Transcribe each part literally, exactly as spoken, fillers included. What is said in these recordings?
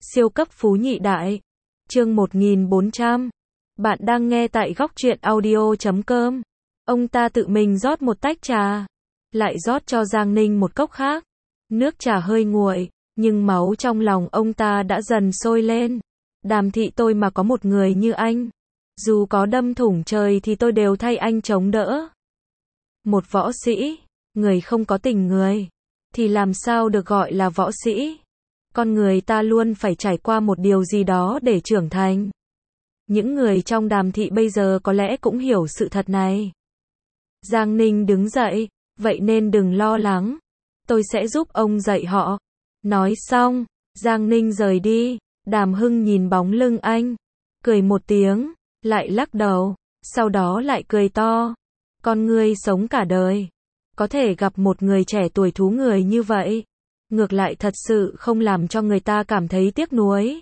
Siêu cấp phú nhị đại. Chương một nghìn bốn trăm. Bạn đang nghe tại góc truyện audio chấm com. Ông ta tự mình rót một tách trà, lại rót cho Giang Ninh một cốc khác. Nước trà hơi nguội, nhưng máu trong lòng ông ta đã dần sôi lên. Đàm thị tôi mà có một người như anh, dù có đâm thủng trời thì tôi đều thay anh chống đỡ. Một võ sĩ, người không có tình người, thì làm sao được gọi là võ sĩ? Con người ta luôn phải trải qua một điều gì đó để trưởng thành. Những người trong Đàm thị bây giờ có lẽ cũng hiểu sự thật này. Giang Ninh đứng dậy, vậy nên đừng lo lắng, tôi sẽ giúp ông dạy họ. Nói xong, Giang Ninh rời đi. Đàm Hưng nhìn bóng lưng anh, cười một tiếng, lại lắc đầu, sau đó lại cười to. Con ngươi sống cả đời, có thể gặp một người trẻ tuổi thú người như vậy, ngược lại thật sự không làm cho người ta cảm thấy tiếc nuối.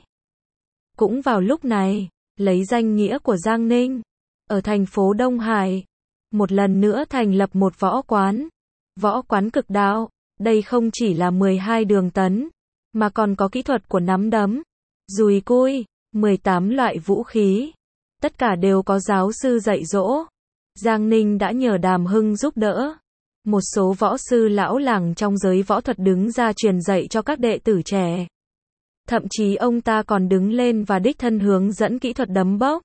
Cũng vào lúc này, lấy danh nghĩa của Giang Ninh, ở thành phố Đông Hải, một lần nữa thành lập một võ quán. Võ quán cực đạo, đây không chỉ là mười hai đường tấn, mà còn có kỹ thuật của nắm đấm, dùi cui, mười tám loại vũ khí. Tất cả đều có giáo sư dạy dỗ. Giang Ninh đã nhờ Đàm Hưng giúp đỡ. Một số võ sư lão làng trong giới võ thuật đứng ra truyền dạy cho các đệ tử trẻ. Thậm chí ông ta còn đứng lên và đích thân hướng dẫn kỹ thuật đấm bốc.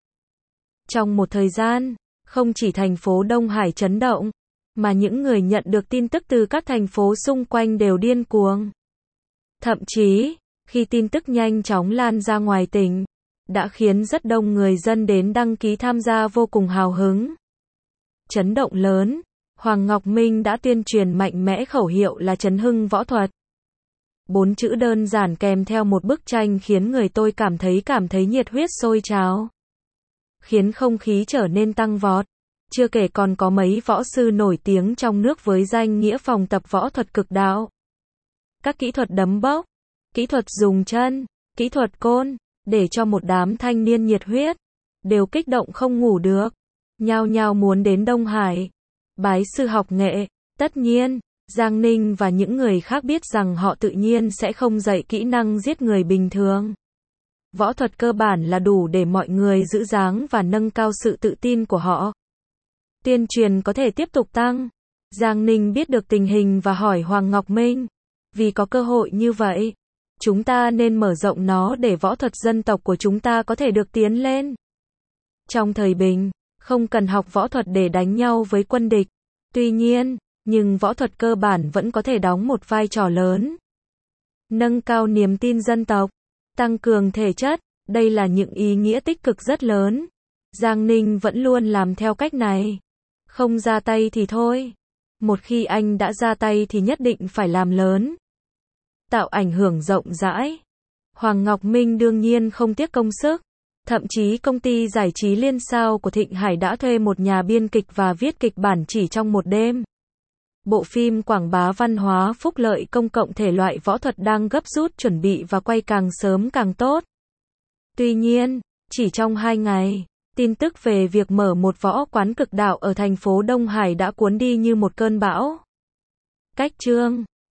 Trong một thời gian, không chỉ thành phố Đông Hải chấn động, mà những người nhận được tin tức từ các thành phố xung quanh đều điên cuồng. Thậm chí, khi tin tức nhanh chóng lan ra ngoài tỉnh, đã khiến rất đông người dân đến đăng ký tham gia vô cùng hào hứng. Chấn động lớn, Hoàng Ngọc Minh đã tuyên truyền mạnh mẽ khẩu hiệu là chấn hưng võ thuật. Bốn chữ đơn giản kèm theo một bức tranh khiến người tôi cảm thấy cảm thấy nhiệt huyết sôi trào. Khiến không khí trở nên tăng vọt. Chưa kể còn có mấy võ sư nổi tiếng trong nước với danh nghĩa phòng tập võ thuật cực đạo. Các kỹ thuật đấm bốc, kỹ thuật dùng chân, kỹ thuật côn, để cho một đám thanh niên nhiệt huyết, đều kích động không ngủ được. Nhao nhao muốn đến Đông Hải, bái sư học nghệ. Tất nhiên, Giang Ninh và những người khác biết rằng họ tự nhiên sẽ không dạy kỹ năng giết người bình thường. Võ thuật cơ bản là đủ để mọi người giữ dáng và nâng cao sự tự tin của họ. Tuyên truyền có thể tiếp tục tăng. Giang Ninh biết được tình hình và hỏi Hoàng Ngọc Minh, vì có cơ hội như vậy, chúng ta nên mở rộng nó để võ thuật dân tộc của chúng ta có thể được tiến lên. Trong thời bình, không cần học võ thuật để đánh nhau với quân địch. Tuy nhiên, nhưng võ thuật cơ bản vẫn có thể đóng một vai trò lớn. Nâng cao niềm tin dân tộc, tăng cường thể chất, đây là những ý nghĩa tích cực rất lớn. Giang Ninh vẫn luôn làm theo cách này. Không ra tay thì thôi. Một khi anh đã ra tay thì nhất định phải làm lớn. Tạo ảnh hưởng rộng rãi. Hoàng Ngọc Minh đương nhiên không tiếc công sức. Thậm chí công ty giải trí Liên Sao của Thịnh Hải đã thuê một nhà biên kịch và viết kịch bản chỉ trong một đêm. Bộ phim quảng bá văn hóa phúc lợi công cộng thể loại võ thuật đang gấp rút chuẩn bị và quay càng sớm càng tốt. Tuy nhiên, chỉ trong hai ngày, tin tức về việc mở một võ quán cực đạo ở thành phố Đông Hải đã cuốn đi như một cơn bão. Cách chương